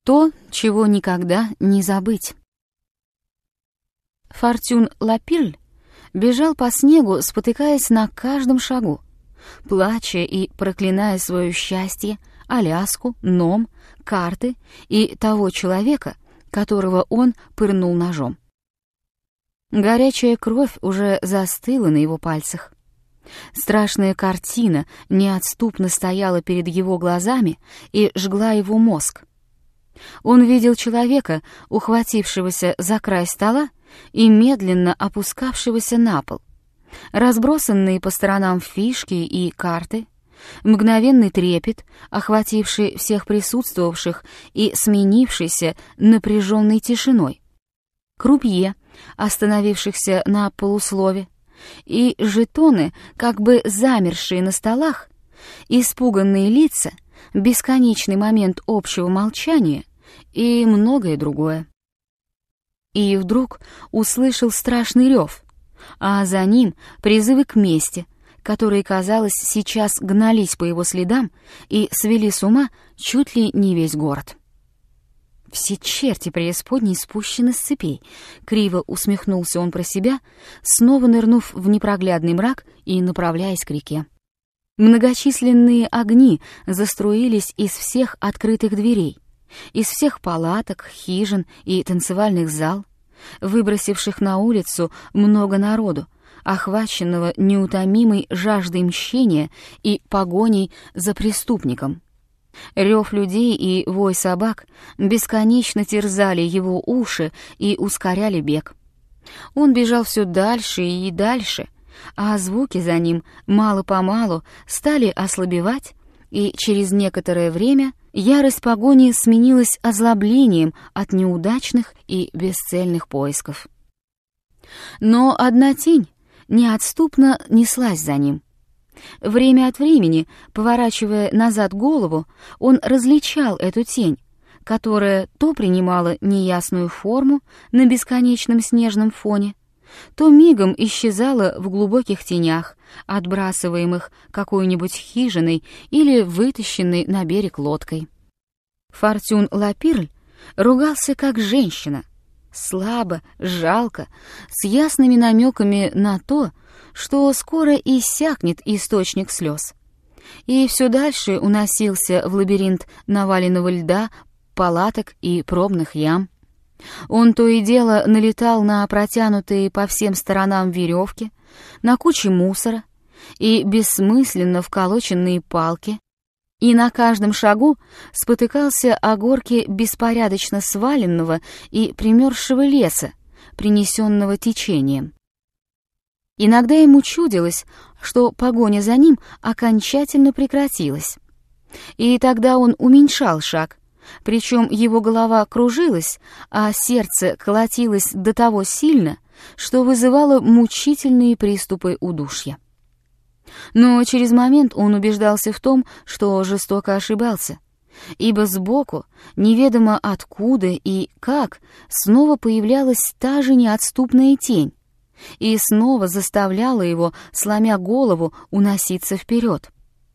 То, чего никогда не забыть. Фортюн Лапирль бежал по снегу, спотыкаясь на каждом шагу, плача и проклиная свое счастье, Аляску, Ном, карты и того человека, которого он пырнул ножом. Горячая кровь уже застыла на его пальцах. Страшная картина неотступно стояла перед его глазами и жгла его мозг. Он видел человека, ухватившегося за край стола и медленно опускавшегося на пол. Разбросанные по сторонам фишки и карты, мгновенный трепет, охвативший всех присутствовавших и сменившийся напряженной тишиной, крупье, остановившихся на полуслове, и жетоны, как бы замершие на столах, испуганные лица, бесконечный момент общего молчания и многое другое. И вдруг услышал страшный рев, а за ним призывы к мести, которые, казалось, сейчас гнались по его следам и свели с ума чуть ли не весь город. «Все черти преисподней спущены с цепей», — криво усмехнулся он про себя, снова нырнув в непроглядный мрак и направляясь к реке. Многочисленные огни заструились из всех открытых дверей, из всех палаток, хижин и танцевальных зал, выбросивших на улицу много народу, охваченного неутомимой жаждой мщения и погоней за преступником. Рев людей и вой собак бесконечно терзали его уши и ускоряли бег. Он бежал все дальше и дальше, а звуки за ним мало-помалу стали ослабевать, и через некоторое время ярость погони сменилась озлоблением от неудачных и бесцельных поисков. Но одна тень неотступно неслась за ним. Время от времени, поворачивая назад голову, он различал эту тень, которая то принимала неясную форму на бесконечном снежном фоне, то мигом исчезала в глубоких тенях, отбрасываемых какой-нибудь хижиной или вытащенной на берег лодкой. Фортюн Лапирль ругался как женщина, слабо, жалко, с ясными намеками на то, что скоро иссякнет источник слез, и все дальше уносился в лабиринт наваленного льда, палаток и пробных ям. Он то и дело налетал на протянутые по всем сторонам веревки, на кучи мусора и бессмысленно вколоченные палки, и на каждом шагу спотыкался о горке беспорядочно сваленного и примерзшего леса, принесенного течением. Иногда ему чудилось, что погоня за ним окончательно прекратилась, и тогда он уменьшал шаг, причем его голова кружилась, а сердце колотилось до того сильно, что вызывало мучительные приступы удушья. Но через момент он убеждался в том, что жестоко ошибался, ибо сбоку, неведомо откуда и как, снова появлялась та же неотступная тень и снова заставляла его, сломя голову, уноситься вперед.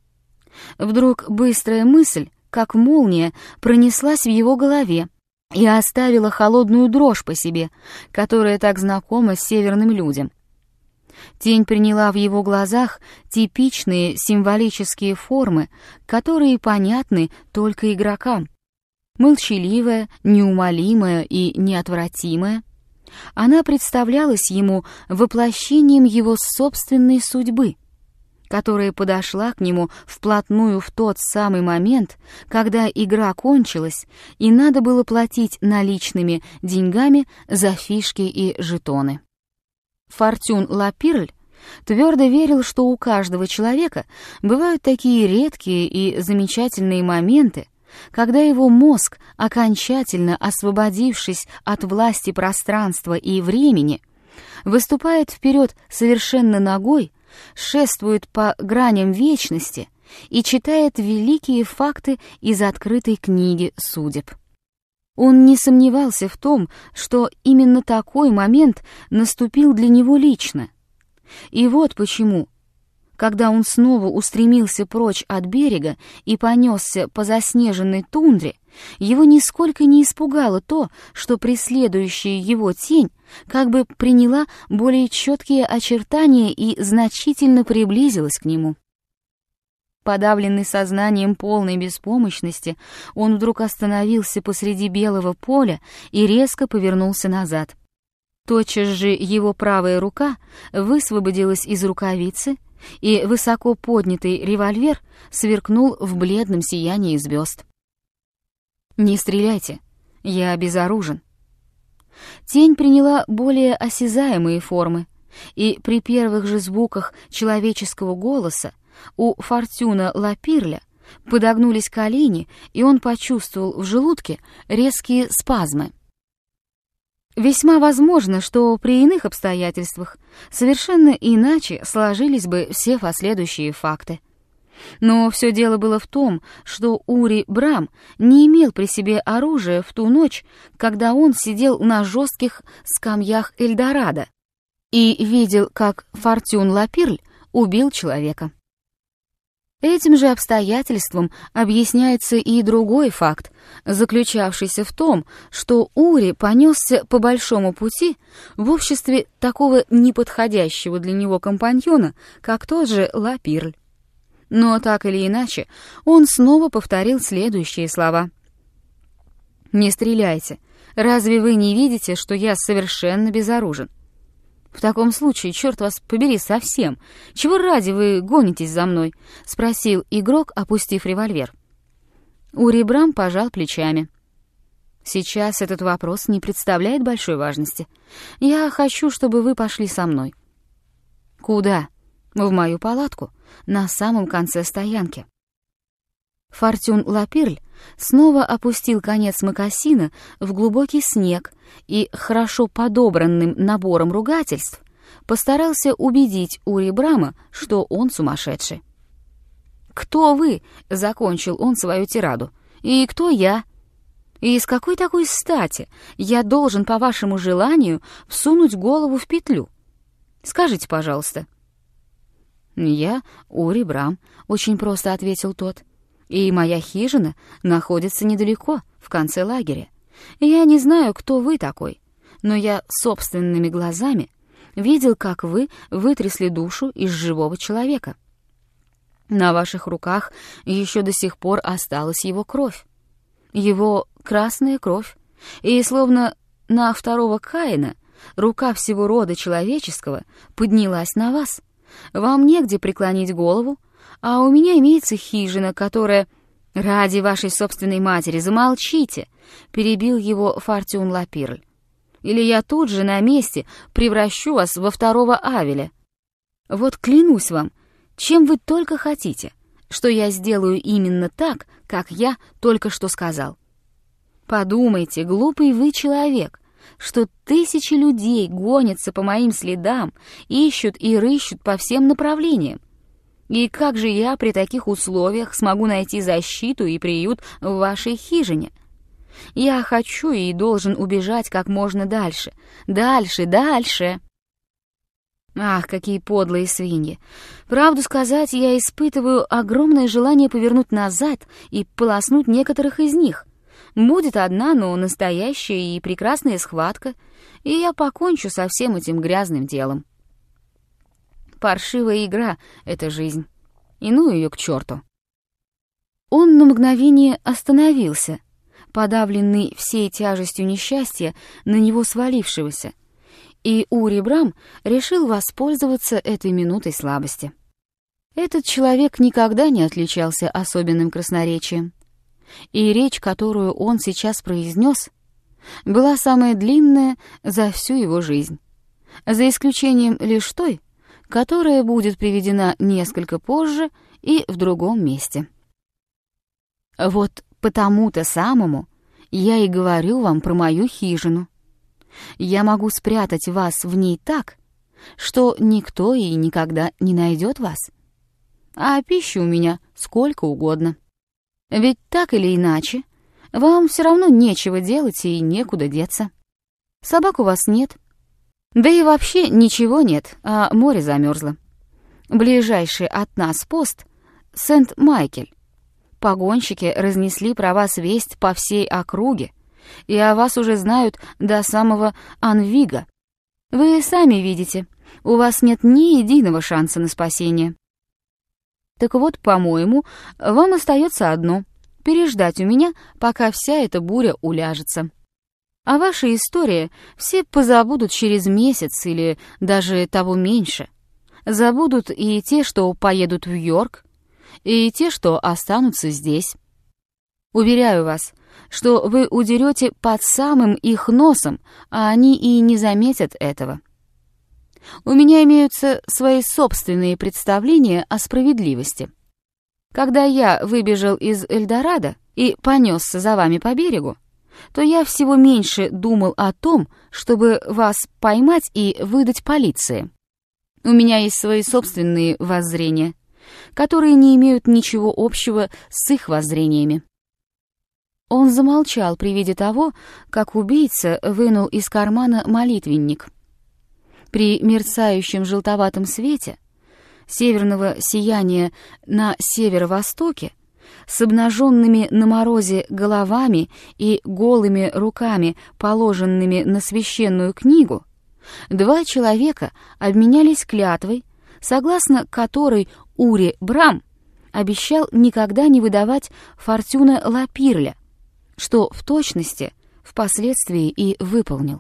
Вдруг быстрая мысль, как молния, пронеслась в его голове и оставила холодную дрожь по себе, которая так знакома северным людям. Тень приняла в его глазах типичные символические формы, которые понятны только игрокам. Молчаливая, неумолимая и неотвратимая, она представлялась ему воплощением его собственной судьбы, которая подошла к нему вплотную в тот самый момент, когда игра кончилась, и надо было платить наличными деньгами за фишки и жетоны. Фортюн Лапирль твердо верил, что у каждого человека бывают такие редкие и замечательные моменты, когда его мозг, окончательно освободившись от власти пространства и времени, выступает вперед совершенно нагой, шествует по граням вечности и читает великие факты из открытой книги судеб. Он не сомневался в том, что именно такой момент наступил для него лично. И вот почему, когда он снова устремился прочь от берега и понесся по заснеженной тундре, его нисколько не испугало то, что преследующая его тень как бы приняла более четкие очертания и значительно приблизилась к нему. Подавленный сознанием полной беспомощности, он вдруг остановился посреди белого поля и резко повернулся назад. Тотчас же его правая рука высвободилась из рукавицы, и высоко поднятый револьвер сверкнул в бледном сиянии звезд. «Не стреляйте, я безоружен». Тень приняла более осязаемые формы, и при первых же звуках человеческого голоса у Фортюна Лапирля подогнулись колени, и он почувствовал в желудке резкие спазмы. Весьма возможно, что при иных обстоятельствах совершенно иначе сложились бы все последующие факты. Но все дело было в том, что Ури Брам не имел при себе оружия в ту ночь, когда он сидел на жестких скамьях Эльдорадо и видел, как Фортюн Лапирль убил человека. Этим же обстоятельством объясняется и другой факт, заключавшийся в том, что Ури понесся по большому пути в обществе такого неподходящего для него компаньона, как тот же Лапирль. Но так или иначе, он снова повторил следующие слова. «Не стреляйте. Разве вы не видите, что я совершенно безоружен? В таком случае, черт вас побери совсем. Чего ради вы гонитесь за мной?» — спросил игрок, опустив револьвер. Ури Брам пожал плечами. «Сейчас этот вопрос не представляет большой важности. Я хочу, чтобы вы пошли со мной». «Куда?» «В мою палатку, на самом конце стоянки». Фортюн Лапирль снова опустил конец мокасина в глубокий снег и хорошо подобранным набором ругательств постарался убедить Ури Брама, что он сумасшедший. «Кто вы?» — закончил он свою тираду. «И кто я? И с какой такой стати я должен, по вашему желанию, всунуть голову в петлю? Скажите, пожалуйста». «Я Ури Брам», — очень просто ответил тот. «И моя хижина находится недалеко, в конце лагеря. Я не знаю, кто вы такой, но я собственными глазами видел, как вы вытрясли душу из живого человека. На ваших руках еще до сих пор осталась его кровь, его красная кровь, и словно на второго Каина рука всего рода человеческого поднялась на вас. Вам негде преклонить голову, а у меня имеется хижина, которая... «Ради вашей собственной матери, замолчите!» — перебил его Фортюн Лапирль. «Или я тут же на месте превращу вас во второго Авеля. Вот клянусь вам, чем вы только хотите, что я сделаю именно так, как я только что сказал. Подумайте, глупый вы человек, что тысячи людей гонятся по моим следам, ищут и рыщут по всем направлениям. И как же я при таких условиях смогу найти защиту и приют в вашей хижине? Я хочу и должен убежать как можно дальше. Дальше. Ах, какие подлые свиньи! Правду сказать, я испытываю огромное желание повернуть назад и полоснуть некоторых из них. Будет одна, но настоящая и прекрасная схватка, и я покончу со всем этим грязным делом. Паршивая игра — это жизнь. И ну ее к черту». Он на мгновение остановился, подавленный всей тяжестью несчастья на него свалившегося, и Ури Брам решил воспользоваться этой минутой слабости. Этот человек никогда не отличался особенным красноречием, и речь, которую он сейчас произнес, была самая длинная за всю его жизнь, за исключением лишь той, которая будет приведена несколько позже и в другом месте. Вот потому-то самому я и говорю вам про мою хижину. Я могу спрятать вас в ней так, что никто и никогда не найдет вас. А пищи у меня сколько угодно. Ведь так или иначе, вам все равно нечего делать и некуда деться. Собак у вас нет. Да и вообще ничего нет, а море замерзло. Ближайший от нас пост — Сент-Майкель. Погонщики разнесли про вас весть по всей округе, и о вас уже знают до самого Анвига. Вы сами видите, у вас нет ни единого шанса на спасение. Так вот, по-моему, вам остается одно — переждать у меня, пока вся эта буря уляжется. А ваша история все позабудут через месяц или даже того меньше. Забудут и те, что поедут в Йорк, и те, что останутся здесь. Уверяю вас, что вы удерете под самым их носом, а они и не заметят этого. У меня имеются свои собственные представления о справедливости. Когда я выбежал из Эльдорадо и понесся за вами по берегу, то я всего меньше думал о том, чтобы вас поймать и выдать полиции. У меня есть свои собственные воззрения, которые не имеют ничего общего с их воззрениями. Он замолчал при виде того, как убийца вынул из кармана молитвенник. При мерцающем желтоватом свете северного сияния на северо-востоке с обнаженными на морозе головами и голыми руками, положенными на священную книгу, два человека обменялись клятвой, согласно которой Ури Брам обещал никогда не выдавать Фортюна Лапирля, что в точности впоследствии и выполнил.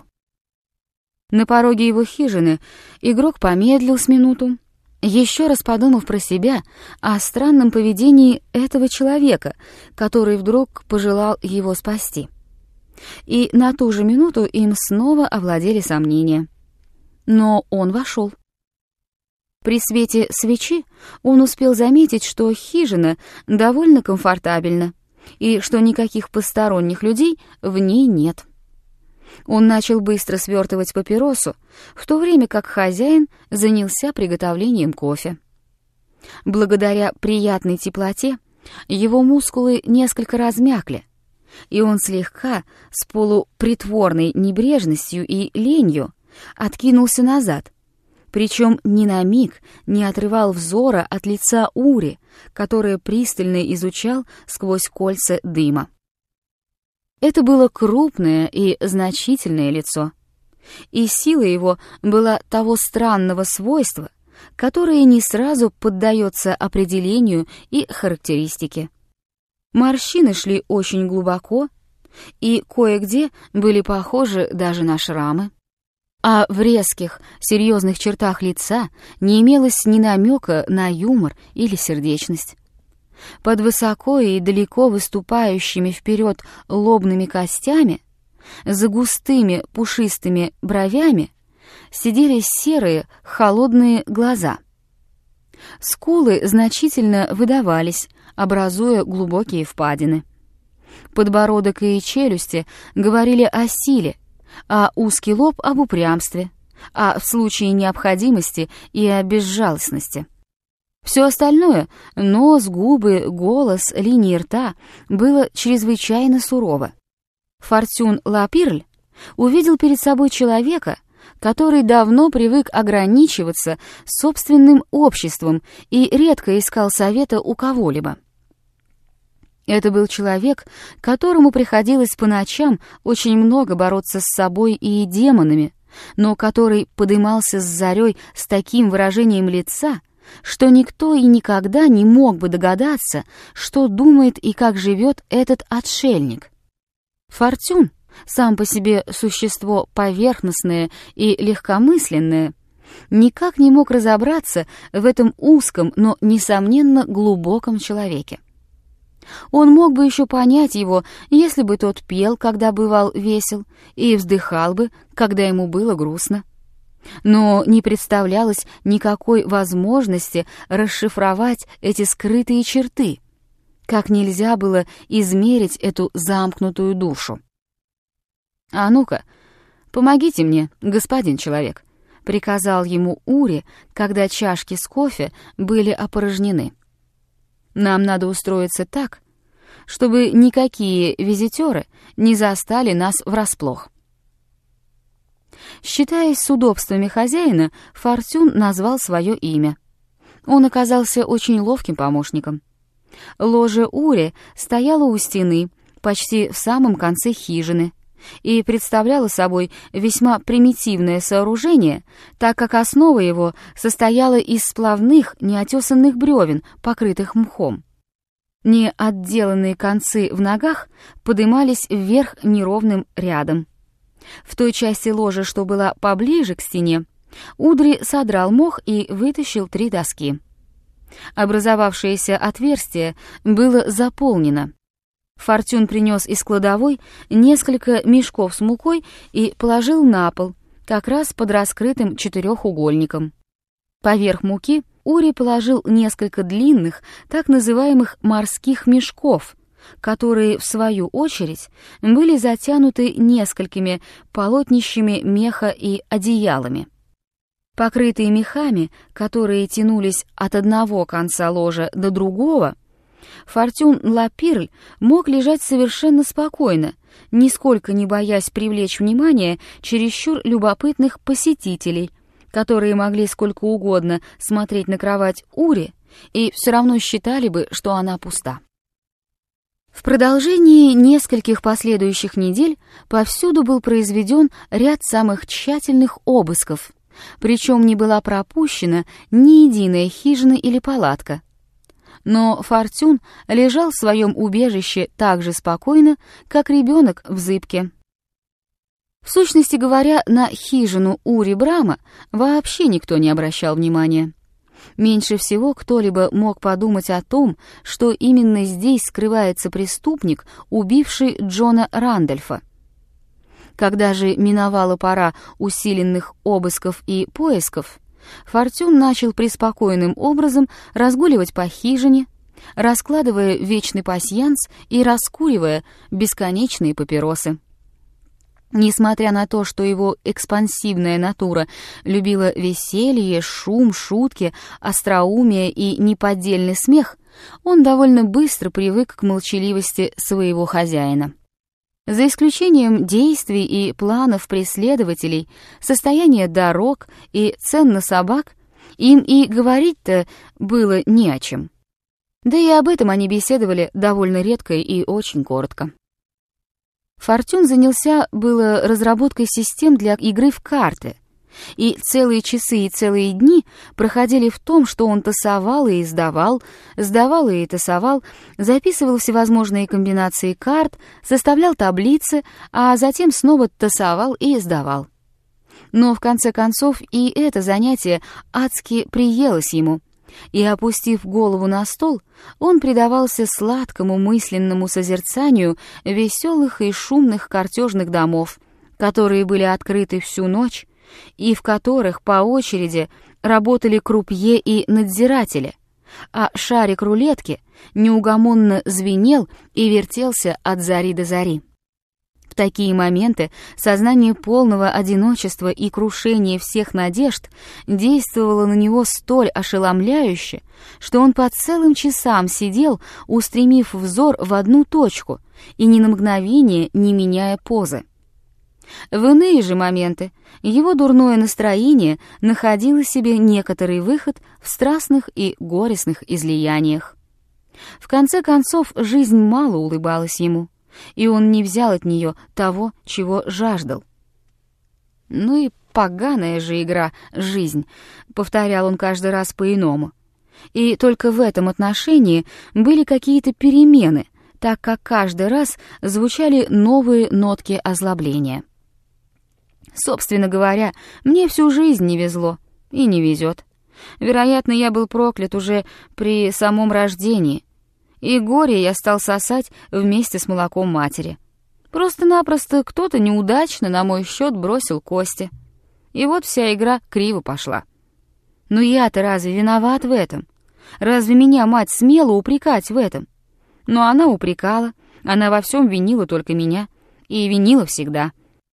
На пороге его хижины игрок помедлил с минуту, еще раз подумав про себя о странном поведении этого человека, который вдруг пожелал его спасти. И на ту же минуту им снова овладели сомнения. Но он вошел. При свете свечи он успел заметить, что хижина довольно комфортабельна и что никаких посторонних людей в ней нет. Он начал быстро свертывать папиросу, в то время как хозяин занялся приготовлением кофе. Благодаря приятной теплоте его мускулы несколько размякли, и он слегка, с полупритворной небрежностью и ленью, откинулся назад, причем ни на миг не отрывал взора от лица Ури, которое пристально изучал сквозь кольца дыма. Это было крупное и значительное лицо, и сила его была того странного свойства, которое не сразу поддается определению и характеристике. Морщины шли очень глубоко, и кое-где были похожи даже на шрамы. А в резких, серьезных чертах лица не имелось ни намека на юмор или сердечность. Под высоко и далеко выступающими вперед лобными костями, за густыми пушистыми бровями, сидели серые, холодные глаза. Скулы значительно выдавались, образуя глубокие впадины. Подбородок и челюсти говорили о силе, а узкий лоб об упрямстве, а в случае необходимости и о безжалостности. Все остальное — нос, губы, голос, линии рта — было чрезвычайно сурово. Фортюн Лапирль увидел перед собой человека, который давно привык ограничиваться собственным обществом и редко искал совета у кого-либо. Это был человек, которому приходилось по ночам очень много бороться с собой и демонами, но который подымался с зарей с таким выражением лица, что никто и никогда не мог бы догадаться, что думает и как живет этот отшельник. Фортюн, сам по себе существо поверхностное и легкомысленное, никак не мог разобраться в этом узком, но, несомненно, глубоком человеке. Он мог бы еще понять его, если бы тот пел, когда бывал весел, и вздыхал бы, когда ему было грустно. Но не представлялось никакой возможности расшифровать эти скрытые черты, как нельзя было измерить эту замкнутую душу. «А ну-ка, помогите мне, господин человек», — приказал ему Ури, когда чашки с кофе были опорожнены. «Нам надо устроиться так, чтобы никакие визитеры не застали нас врасплох». Считаясь с удобствами хозяина, Фортюн назвал свое имя. Он оказался очень ловким помощником. Ложе Ури стояло у стены, почти в самом конце хижины, и представляло собой весьма примитивное сооружение, так как основа его состояла из сплавных, неотесанных бревен, покрытых мхом. Неотделанные концы в ногах подымались вверх неровным рядом. В той части ложа, что была поближе к стене, Удри содрал мох и вытащил 3 доски. Образовавшееся отверстие было заполнено. Фортюн принес из кладовой несколько мешков с мукой и положил на пол, как раз под раскрытым 4-угольником. Поверх муки Ури положил несколько длинных, так называемых морских мешков, которые, в свою очередь, были затянуты несколькими полотнищами меха и одеялами. Покрытые мехами, которые тянулись от одного конца ложа до другого, Фортюн Лапирль мог лежать совершенно спокойно, нисколько не боясь привлечь внимание чересчур любопытных посетителей, которые могли сколько угодно смотреть на кровать Ури и все равно считали бы, что она пуста. В продолжении нескольких последующих недель повсюду был произведен ряд самых тщательных обысков, причем не была пропущена ни единая хижина или палатка. Но Фортюн лежал в своем убежище так же спокойно, как ребенок в зыбке. В сущности говоря, на хижину Ури Брама вообще никто не обращал внимания. Меньше всего кто-либо мог подумать о том, что именно здесь скрывается преступник, убивший Джона Рандольфа. Когда же миновала пора усиленных обысков и поисков, Фортюн начал преспокойным образом разгуливать по хижине, раскладывая вечный пасьянс и раскуривая бесконечные папиросы. Несмотря на то, что его экспансивная натура любила веселье, шум, шутки, остроумие и неподдельный смех, он довольно быстро привык к молчаливости своего хозяина. За исключением действий и планов преследователей, состояния дорог и цен на собак, им и говорить-то было не о чем. Да и об этом они беседовали довольно редко и очень коротко. Фортюн занялся было разработкой систем для игры в карты, и целые часы и целые дни проходили в том, что он тасовал и сдавал и тасовал, записывал всевозможные комбинации карт, составлял таблицы, а затем снова тасовал и сдавал. Но в конце концов и это занятие адски приелось ему, и, опустив голову на стол, он предавался сладкому мысленному созерцанию веселых и шумных картежных домов, которые были открыты всю ночь, и в которых по очереди работали крупье и надзиратели, а шарик рулетки неугомонно звенел и вертелся от зари до зари. В такие моменты сознание полного одиночества и крушения всех надежд действовало на него столь ошеломляюще, что он по целым часам сидел, устремив взор в одну точку и ни на мгновение не меняя позы. В иные же моменты его дурное настроение находило себе некоторый выход в страстных и горестных излияниях. В конце концов, жизнь мало улыбалась ему, и он не взял от нее того, чего жаждал. «Ну и поганая же игра, жизнь», — повторял он каждый раз по-иному. И только в этом отношении были какие-то перемены, так как каждый раз звучали новые нотки озлобления. Собственно говоря, мне всю жизнь не везло и не везет. Вероятно, я был проклят уже при самом рождении, и горе я стал сосать вместе с молоком матери. Просто-напросто кто-то неудачно на мой счет бросил кости. И вот вся игра криво пошла. Но я-то разве виноват в этом? Разве меня мать смела упрекать в этом? Но она упрекала, она во всем винила только меня, и винила всегда.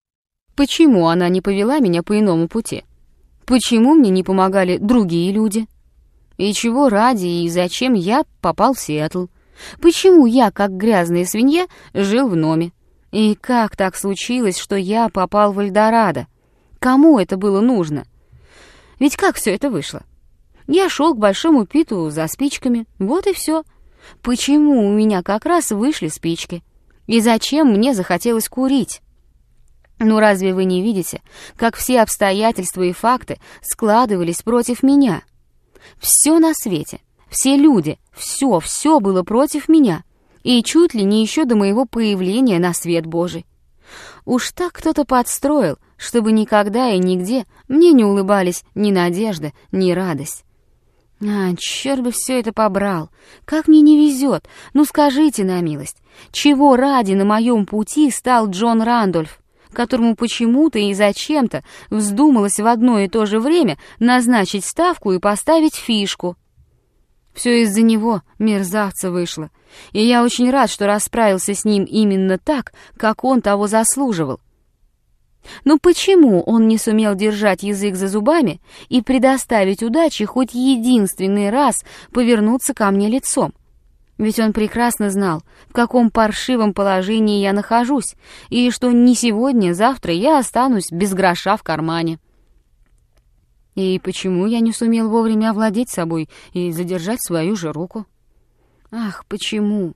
Почему она не повела меня по иному пути? Почему мне не помогали другие люди? И чего ради и зачем я попал в Сиэтл? Почему я, как грязная свинья, жил в Номе? И как так случилось, что я попал в Эльдорадо? Кому это было нужно? Ведь как все это вышло? Я шел к Большому Питу за спичками, вот и все. Почему у меня как раз вышли спички? И зачем мне захотелось курить? Ну разве вы не видите, как все обстоятельства и факты складывались против меня? Все на свете, все люди, все было против меня, и чуть ли не еще до моего появления на свет Божий. Уж так кто-то подстроил, чтобы никогда и нигде мне не улыбались ни надежда, ни радость. Черт бы все это побрал! Как мне не везет! Ну скажите на милость, чего ради на моем пути стал Джон Рандольф, которому почему-то и зачем-то вздумалось в одно и то же время назначить ставку и поставить фишку? Все из-за него, мерзавца, вышло, и я очень рад, что расправился с ним именно так, как он того заслуживал. Но почему он не сумел держать язык за зубами и предоставить удаче хоть единственный раз повернуться ко мне лицом? Ведь он прекрасно знал, в каком паршивом положении я нахожусь, и что не сегодня, завтра я останусь без гроша в кармане. И почему я не сумел вовремя овладеть собой и задержать свою же руку? Ах, почему?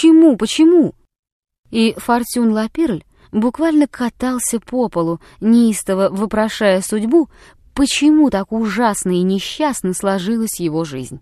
И Фортюн Лапирль буквально катался по полу, неистово вопрошая судьбу, почему так ужасно и несчастно сложилась его жизнь.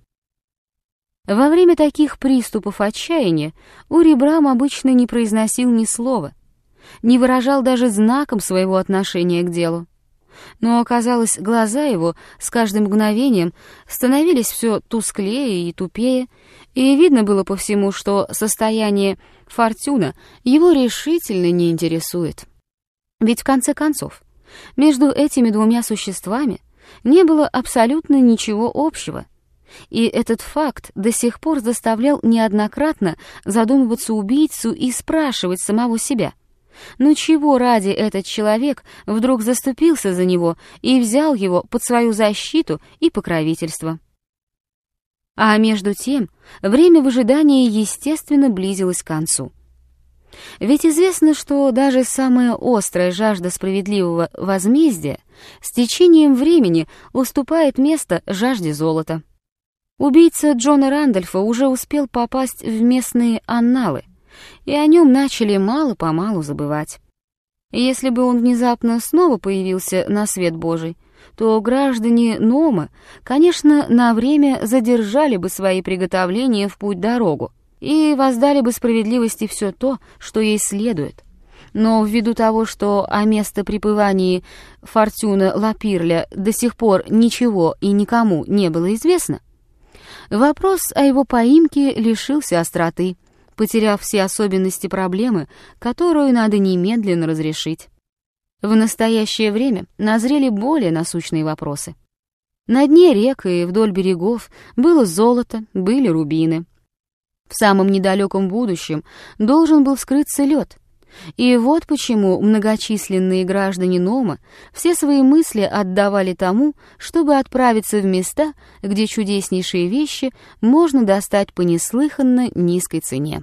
Во время таких приступов отчаяния Ури Брам обычно не произносил ни слова, не выражал даже знаком своего отношения к делу. Но, оказалось, глаза его с каждым мгновением становились все тусклее и тупее, и видно было по всему, что состояние Фортюна его решительно не интересует. Ведь, в конце концов, между этими двумя существами не было абсолютно ничего общего, и этот факт до сих пор заставлял неоднократно задумываться убийцу и спрашивать самого себя, ну чего ради этот человек вдруг заступился за него и взял его под свою защиту и покровительство. А между тем время в ожидании, естественно, близилось к концу. Ведь известно, что даже самая острая жажда справедливого возмездия с течением времени уступает место жажде золота. Убийца Джона Рандольфа уже успел попасть в местные анналы, и о нем начали мало-помалу забывать. Если бы он внезапно снова появился на свет Божий, то граждане Нома, конечно, на время задержали бы свои приготовления в путь-дорогу и воздали бы справедливости все то, что ей следует. Но ввиду того, что о местопребывании Фортюна Лапирля до сих пор ничего и никому не было известно, вопрос о его поимке лишился остроты, потеряв все особенности проблемы, которую надо немедленно разрешить. В настоящее время назрели более насущные вопросы. На дне рек и вдоль берегов было золото, были рубины. В самом недалеком будущем должен был вскрыться лед. И вот почему многочисленные граждане Нома все свои мысли отдавали тому, чтобы отправиться в места, где чудеснейшие вещи можно достать по неслыханно низкой цене.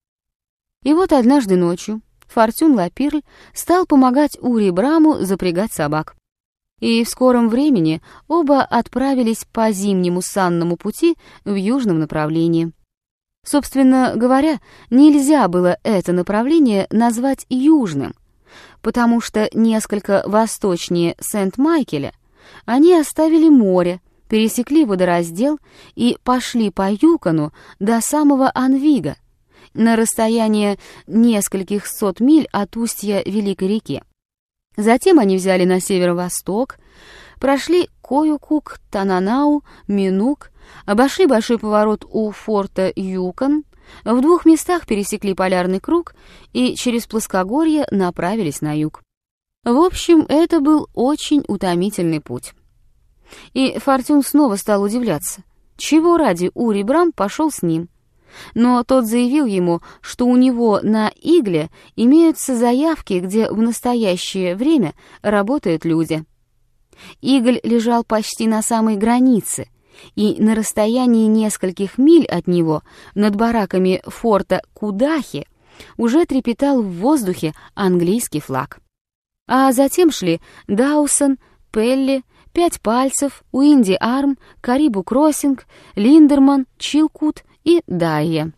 И вот однажды ночью Фортюн Лапирль стал помогать Ури Браму запрягать собак. И в скором времени оба отправились по зимнему санному пути в южном направлении. Собственно говоря, нельзя было это направление назвать южным, потому что несколько восточнее Сент-Майкеля они оставили море, пересекли водораздел и пошли по Юкону до самого Анвига, на расстояние нескольких сот миль от устья Великой реки. Затем они взяли на северо-восток, прошли Коюкук, Тананау, Минук, обошли большой поворот у форта Юкон, в 2 местах пересекли полярный круг и через плоскогорье направились на юг. В общем, это был очень утомительный путь. И Фортюн снова стал удивляться, чего ради Ури Брам пошел с ним. Но тот заявил ему, что у него на Игле имеются заявки, где в настоящее время работают люди. Игль лежал почти на самой границе, и на расстоянии нескольких миль от него, над бараками форта Кудахи, уже трепетал в воздухе английский флаг. А затем шли Даусон, Пелли, «Пять пальцев», «Уинди Арм», «Карибу Кроссинг», «Линдерман», «Чилкут» и «Дайя».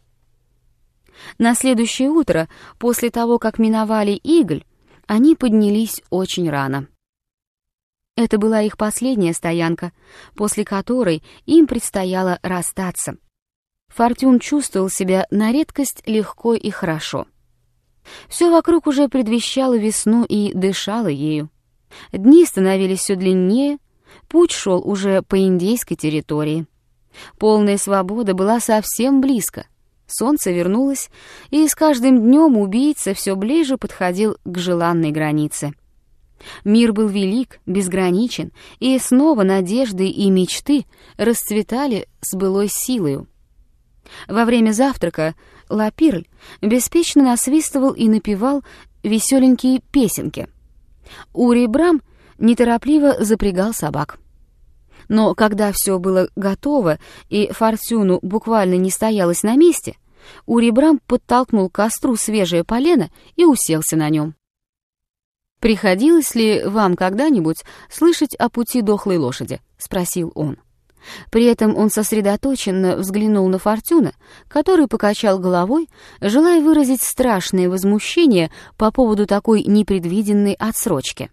На следующее утро, после того, как миновали Игль, они поднялись очень рано. Это была их последняя стоянка, после которой им предстояло расстаться. Фортюн чувствовал себя на редкость легко и хорошо. Все вокруг уже предвещало весну и дышало ею. Дни становились все длиннее, путь шел уже по индейской территории. Полная свобода была совсем близко. Солнце вернулось, и с каждым днем убийца все ближе подходил к желанной границе. Мир был велик, безграничен, и снова надежды и мечты расцветали с былой силою. Во время завтрака Лапирль беспечно насвистывал и напевал веселенькие песенки. Ури Брам неторопливо запрягал собак. Но когда все было готово и Фортюну буквально не стоялось на месте, Ури Брам подтолкнул к костру свежее полено и уселся на нем. «Приходилось ли вам когда-нибудь слышать о пути дохлой лошади?» — спросил он. При этом он сосредоточенно взглянул на Фортюна, который покачал головой, желая выразить страшное возмущение по поводу такой непредвиденной отсрочки.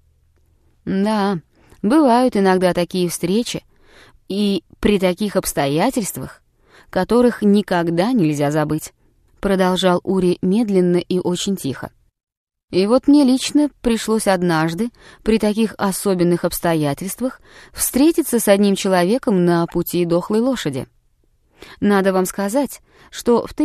«Да, бывают иногда такие встречи, и при таких обстоятельствах, которых никогда нельзя забыть», — продолжал Ури медленно и очень тихо. «И вот мне лично пришлось однажды, при таких особенных обстоятельствах, встретиться с одним человеком на пути дохлой лошади. Надо вам сказать, что в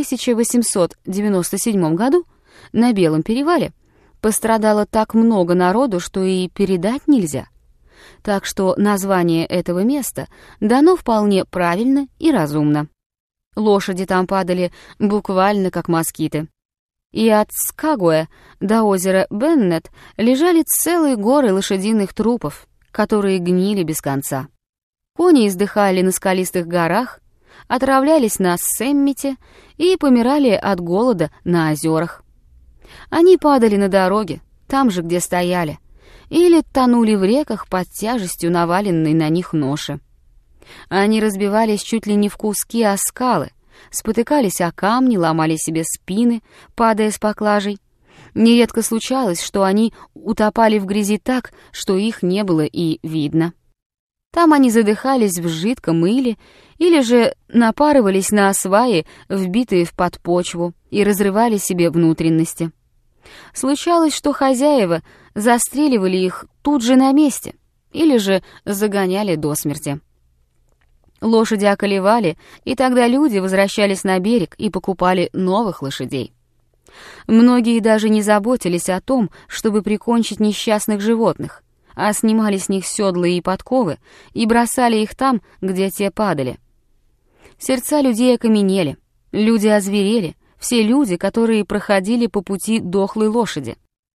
1897 году на Белом перевале пострадало так много народу, что и передать нельзя. Так что название этого места дано вполне правильно и разумно. Лошади там падали буквально как москиты. И от Скагуэ до озера Беннет лежали целые горы лошадиных трупов, которые гнили без конца. Кони издыхали на скалистых горах, отравлялись на Семмите и помирали от голода на озерах. Они падали на дороге, там же, где стояли, или тонули в реках под тяжестью наваленной на них ноши. Они разбивались чуть ли не в куски о скалы, спотыкались о камни, ломали себе спины, падая с поклажей. Нередко случалось, что они утопали в грязи так, что их не было и видно. Там они задыхались в жидком мыле или же напарывались на сваи, вбитые в подпочву, и разрывали себе внутренности. Случалось, что хозяева застреливали их тут же на месте или же загоняли до смерти. Лошади околевали, и тогда люди возвращались на берег и покупали новых лошадей. Многие даже не заботились о том, чтобы прикончить несчастных животных, а снимали с них седла и подковы и бросали их там, где те падали. Сердца людей окаменели, люди озверели, все люди, которые проходили по пути дохлой лошади.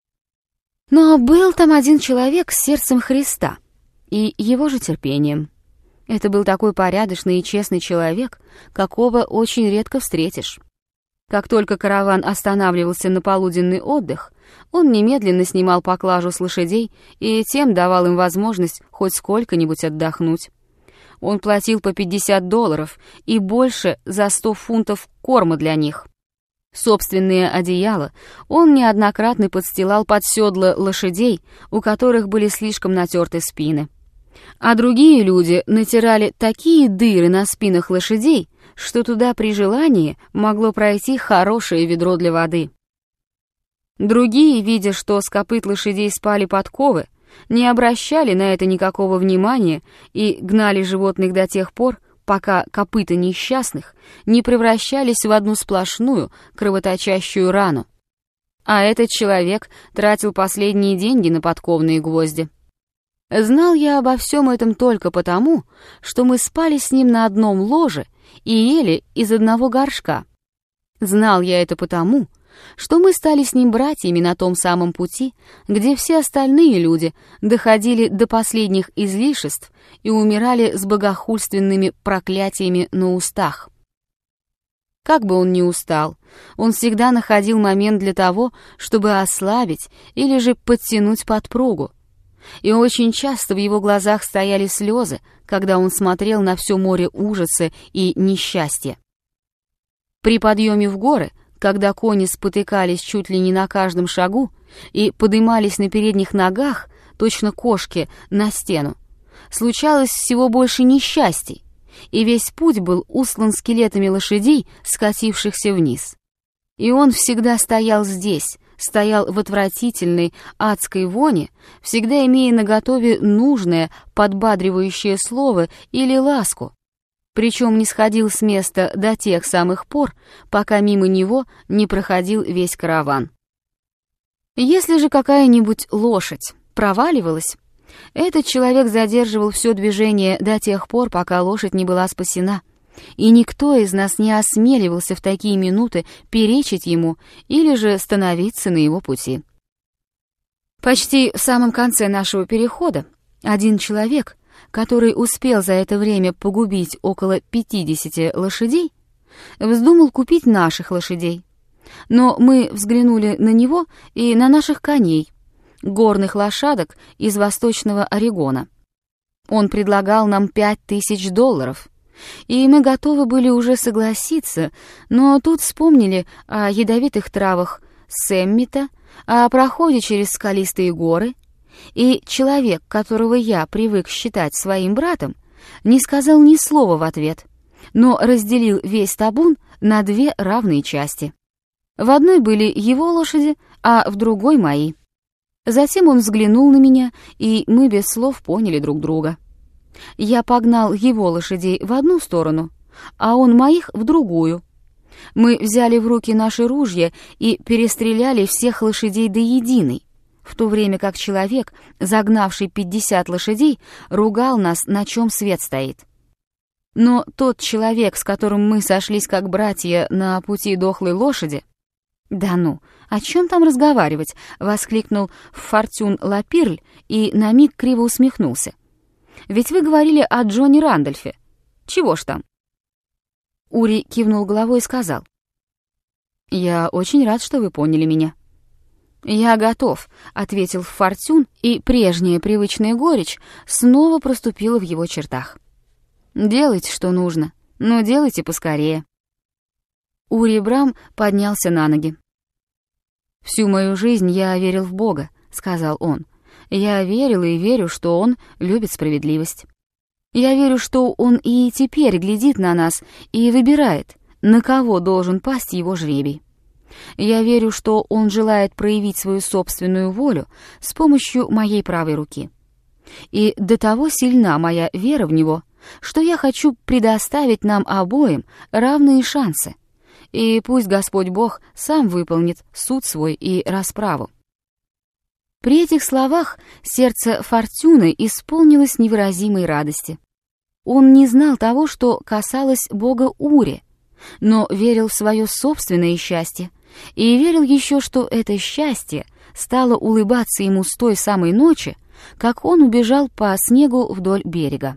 Но был там один человек с сердцем Христа и его же терпением. Это был такой порядочный и честный человек, какого очень редко встретишь. Как только караван останавливался на полуденный отдых, он немедленно снимал поклажу с лошадей и тем давал им возможность хоть сколько-нибудь отдохнуть. Он платил по $50 и больше за 100 фунтов корма для них. Собственные одеяла он неоднократно подстилал под седла лошадей, у которых были слишком натерты спины. А другие люди натирали такие дыры на спинах лошадей, что туда при желании могло пройти хорошее ведро для воды. Другие, видя, что с копыт лошадей спали подковы, не обращали на это никакого внимания и гнали животных до тех пор, пока копыта несчастных не превращались в одну сплошную кровоточащую рану. А этот человек тратил последние деньги на подковные гвозди. Знал я обо всем этом только потому, что мы спали с ним на одном ложе и ели из одного горшка. Знал я это потому, что мы стали с ним братьями на том самом пути, где все остальные люди доходили до последних излишеств и умирали с богохульственными проклятиями на устах. Как бы он ни устал, он всегда находил момент для того, чтобы ослабить или же подтянуть подпругу. и очень часто в его глазах стояли слезы, когда он смотрел на все море ужаса и несчастья. При подъеме в горы, когда кони спотыкались чуть ли не на каждом шагу и подымались на передних ногах, точно кошки, на стену, случалось всего больше несчастий, и весь путь был устлан скелетами лошадей, скатившихся вниз. И он всегда стоял здесь, стоял в отвратительной адской воне, всегда имея наготове нужное, подбадривающее слово или ласку, причем не сходил с места до тех самых пор, пока мимо него не проходил весь караван. Если же какая-нибудь лошадь проваливалась, этот человек задерживал все движение до тех пор, пока лошадь не была спасена, и никто из нас не осмеливался в такие минуты перечить ему или же становиться на его пути. Почти в самом конце нашего перехода один человек, который успел за это время погубить около 50 лошадей, вздумал купить наших лошадей. Но мы взглянули на него и на наших коней, горных лошадок из Восточного Орегона. Он предлагал нам $5000, и мы готовы были уже согласиться, но тут вспомнили о ядовитых травах Сэммита, о проходе через скалистые горы, и человек, которого я привык считать своим братом, не сказал ни слова в ответ, но разделил весь табун на 2 равные части. В одной были его лошади, а в другой — мои. Затем он взглянул на меня, и мы без слов поняли друг друга. Я погнал его лошадей в одну сторону, а он моих в другую. Мы взяли в руки наши ружья и перестреляли всех лошадей до единой, в то время как человек, загнавший 50 лошадей, ругал нас, на чем свет стоит. Но тот человек, с которым мы сошлись как братья на пути дохлой лошади... «Да ну, о чем там разговаривать?» — воскликнул Фортюн Лапирль и на миг криво усмехнулся. «Ведь вы говорили о Джонни Рандольфе. Чего ж там?» Ури кивнул головой и сказал: «Я очень рад, что вы поняли меня». «Я готов», — ответил Фортюн, и прежняя привычная горечь снова проступила в его чертах. «Делайте, что нужно, но делайте поскорее». Ури Брам поднялся на ноги. «Всю мою жизнь я верил в Бога», — сказал он. «Я верил и верю, что Он любит справедливость. Я верю, что Он и теперь глядит на нас и выбирает, на кого должен пасть его жребий. Я верю, что Он желает проявить свою собственную волю с помощью моей правой руки. И до того сильна моя вера в Него, что я хочу предоставить нам обоим равные шансы, и пусть Господь Бог сам выполнит суд свой и расправу». При этих словах сердце Фортюны исполнилось невыразимой радости. Он не знал того, что касалось Бога Ури, но верил в свое собственное счастье, и верил еще, что это счастье стало улыбаться ему с той самой ночи, как он убежал по снегу вдоль берега.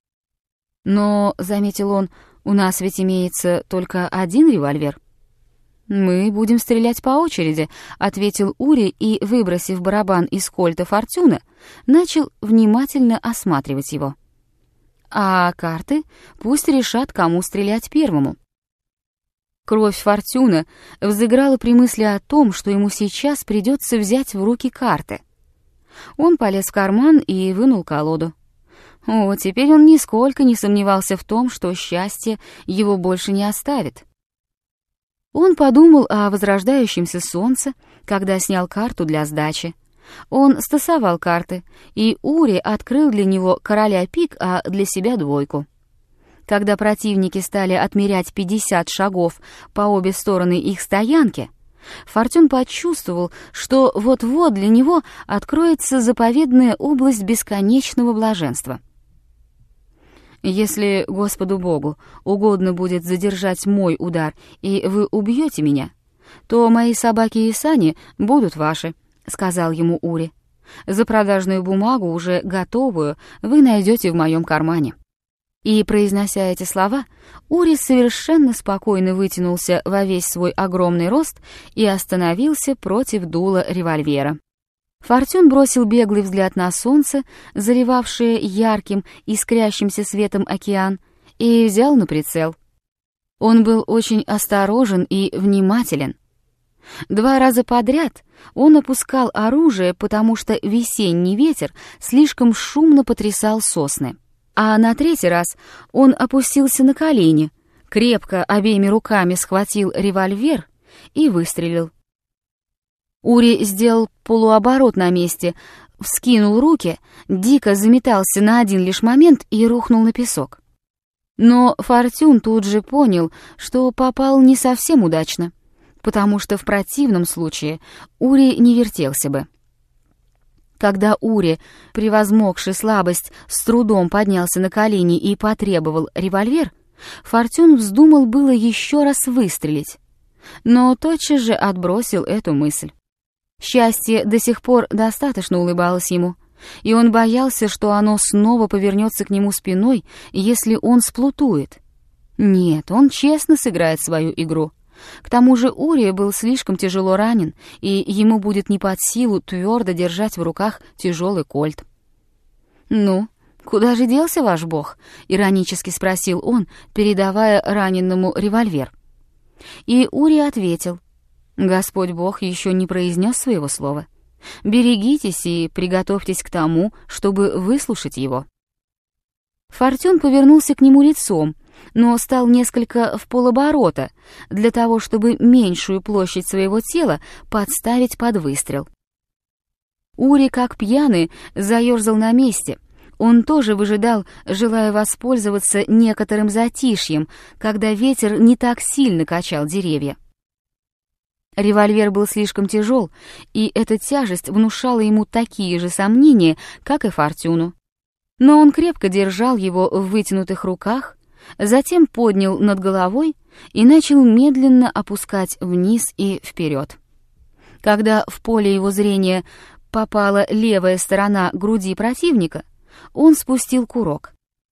«Но, — заметил он, — у нас ведь имеется только один револьвер». «Мы будем стрелять по очереди», — ответил Ури и, выбросив барабан из кольта Фортюна, начал внимательно осматривать его. «А карты пусть решат, кому стрелять первому». Кровь Фортюна взыграла при мысли о том, что ему сейчас придется взять в руки карты. Он полез в карман и вынул колоду. О, теперь он нисколько не сомневался в том, что счастье его больше не оставит. Он подумал о возрождающемся солнце, когда снял карту для сдачи. Он стасовал карты, и Ури открыл для него короля пик, а для себя двойку. Когда противники стали отмерять 50 шагов по обе стороны их стоянки, Фортюн почувствовал, что вот-вот для него откроется заповедная область бесконечного блаженства. «Если Господу Богу угодно будет задержать мой удар, и вы убьете меня, то мои собаки и сани будут ваши», — сказал ему Ури. «За продажную бумагу, уже готовую, вы найдете в моем кармане». И, произнося эти слова, Ури совершенно спокойно вытянулся во весь свой огромный рост и остановился против дула револьвера. Фортюн бросил беглый взгляд на солнце, заливавшее ярким, искрящимся светом океан, и взял на прицел. Он был очень осторожен и внимателен. 2 раза подряд он опускал оружие, потому что весенний ветер слишком шумно потрясал сосны. А на 3-й раз он опустился на колени, крепко обеими руками схватил револьвер и выстрелил. Ури сделал полуоборот на месте, вскинул руки, дико заметался на один лишь момент и рухнул на песок. Но Фортюн тут же понял, что попал не совсем удачно, потому что в противном случае Ури не вертелся бы. Когда Ури, превозмогший слабость, с трудом поднялся на колени и потребовал револьвер, Фортюн вздумал было еще раз выстрелить, но тотчас же отбросил эту мысль. Счастье до сих пор достаточно улыбалось ему, и он боялся, что оно снова повернется к нему спиной, если он сплутует. Нет, он честно сыграет свою игру. К тому же Ури был слишком тяжело ранен, и ему будет не под силу твердо держать в руках тяжелый кольт. «Ну, куда же делся ваш бог?» — иронически спросил он, передавая раненному револьвер. И Ури ответил: «Господь Бог еще не произнес своего слова. Берегитесь и приготовьтесь к тому, чтобы выслушать его». Фортюн повернулся к нему лицом, но стал несколько в полоборота, для того, чтобы меньшую площадь своего тела подставить под выстрел. Ури, как пьяный, заерзал на месте. Он тоже выжидал, желая воспользоваться некоторым затишьем, когда ветер не так сильно качал деревья. Револьвер был слишком тяжел, и эта тяжесть внушала ему такие же сомнения, как и Фортюну. Но он крепко держал его в вытянутых руках, затем поднял над головой и начал медленно опускать вниз и вперед. Когда в поле его зрения попала левая сторона груди противника, он спустил курок.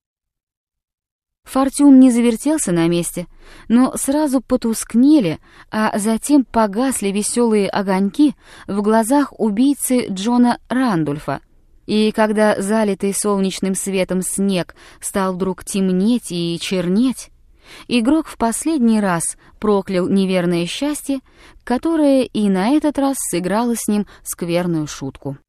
Фортюн не завертелся на месте, но сразу потускнели, а затем погасли веселые огоньки в глазах убийцы Джона Рандольфа. И когда залитый солнечным светом снег стал вдруг темнеть и чернеть, игрок в последний раз проклял неверное счастье, которое и на этот раз сыграло с ним скверную шутку.